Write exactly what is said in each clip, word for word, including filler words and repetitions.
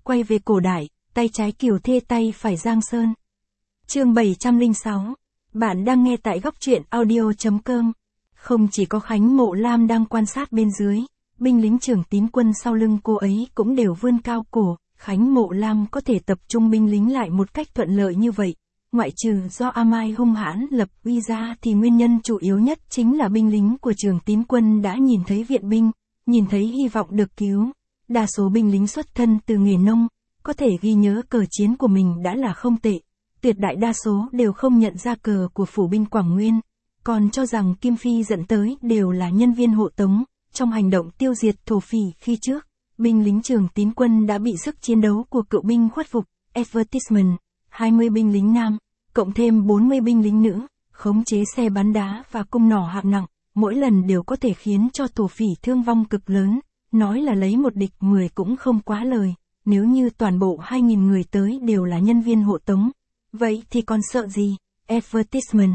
quay về cổ đại, tay trái Kiều Thê tay phải Giang Sơn. Chương bảy trăm lẻ sáu. Bạn đang nghe tại góc truyện audio chấm com. Không chỉ có Khánh Mộ Lam đang quan sát bên dưới, binh lính Trường Tín Quân sau lưng cô ấy cũng đều vươn cao cổ. Khánh Mộ Lam có thể tập trung binh lính lại một cách thuận lợi như vậy, ngoại trừ do A Mai hung hãn lập uy ra thì nguyên nhân chủ yếu nhất chính là binh lính của Trường Tín Quân đã nhìn thấy viện binh, nhìn thấy hy vọng được cứu. Đa số binh lính xuất thân từ nghề nông, có thể ghi nhớ cờ chiến của mình đã là không tệ. Tuyệt đại đa số đều không nhận ra cờ của phủ binh Quảng Nguyên, còn cho rằng Kim Phi dẫn tới đều là nhân viên hộ tống. Trong hành động tiêu diệt thổ phỉ khi trước, binh lính Trường Tín Quân đã bị sức chiến đấu của cựu binh khuất phục. Advertisement, hai mươi binh lính nam, cộng thêm bốn mươi binh lính nữ, khống chế xe bắn đá và cung nỏ hạng nặng, mỗi lần đều có thể khiến cho thổ phỉ thương vong cực lớn. Nói là lấy một địch mười cũng không quá lời, nếu như toàn bộ hai nghìn người tới đều là nhân viên hộ tống, vậy thì còn sợ gì? Advertisement.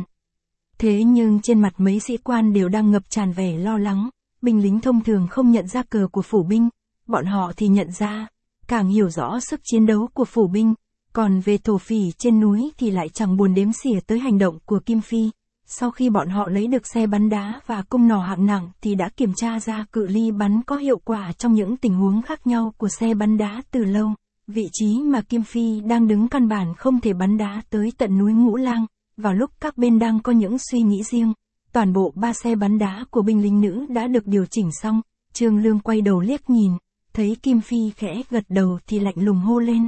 Thế nhưng trên mặt mấy sĩ quan đều đang ngập tràn vẻ lo lắng. Binh lính thông thường không nhận ra cờ của phủ binh, bọn họ thì nhận ra, càng hiểu rõ sức chiến đấu của phủ binh, còn về thổ phỉ trên núi thì lại chẳng buồn đếm xỉa tới hành động của Kim Phi. Sau khi bọn họ lấy được xe bắn đá và cung nỏ hạng nặng thì đã kiểm tra ra cự ly bắn có hiệu quả trong những tình huống khác nhau của xe bắn đá từ lâu. Vị trí mà Kim Phi đang đứng căn bản không thể bắn đá tới tận núi Ngũ Lang. Vào lúc các bên đang có những suy nghĩ riêng, toàn bộ ba xe bắn đá của binh lính nữ đã được điều chỉnh xong. Trương Lương quay đầu liếc nhìn, thấy Kim Phi khẽ gật đầu thì lạnh lùng hô lên.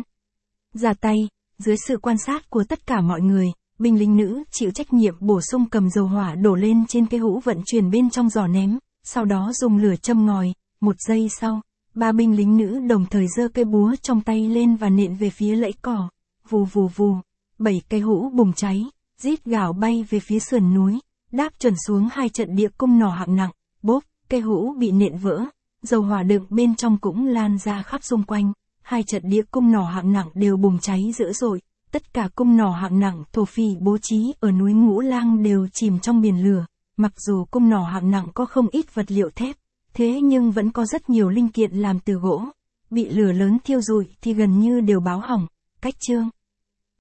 Ra tay. Dưới sự quan sát của tất cả mọi người, binh lính nữ chịu trách nhiệm bổ sung cầm dầu hỏa đổ lên trên cái hũ vận chuyển bên trong giỏ ném, sau đó dùng lửa châm ngòi. Một giây sau, ba binh lính nữ đồng thời giơ cây búa trong tay lên và nện về phía lẫy cỏ. Vù vù vù, bảy cây hũ bùng cháy, rít gào bay về phía sườn núi, đáp chuẩn xuống hai trận địa cung nỏ hạng nặng. Bốp, cây hũ bị nện vỡ, dầu hỏa đựng bên trong cũng lan ra khắp xung quanh. Hai trận địa cung nỏ hạng nặng đều bùng cháy dữ dội. Tất cả cung nỏ hạng nặng thổ phỉ bố trí ở núi Ngũ Lang đều chìm trong biển lửa. Mặc dù cung nỏ hạng nặng có không ít vật liệu thép, thế nhưng vẫn có rất nhiều linh kiện làm từ gỗ. Bị lửa lớn thiêu rụi thì gần như đều báo hỏng. Cách chương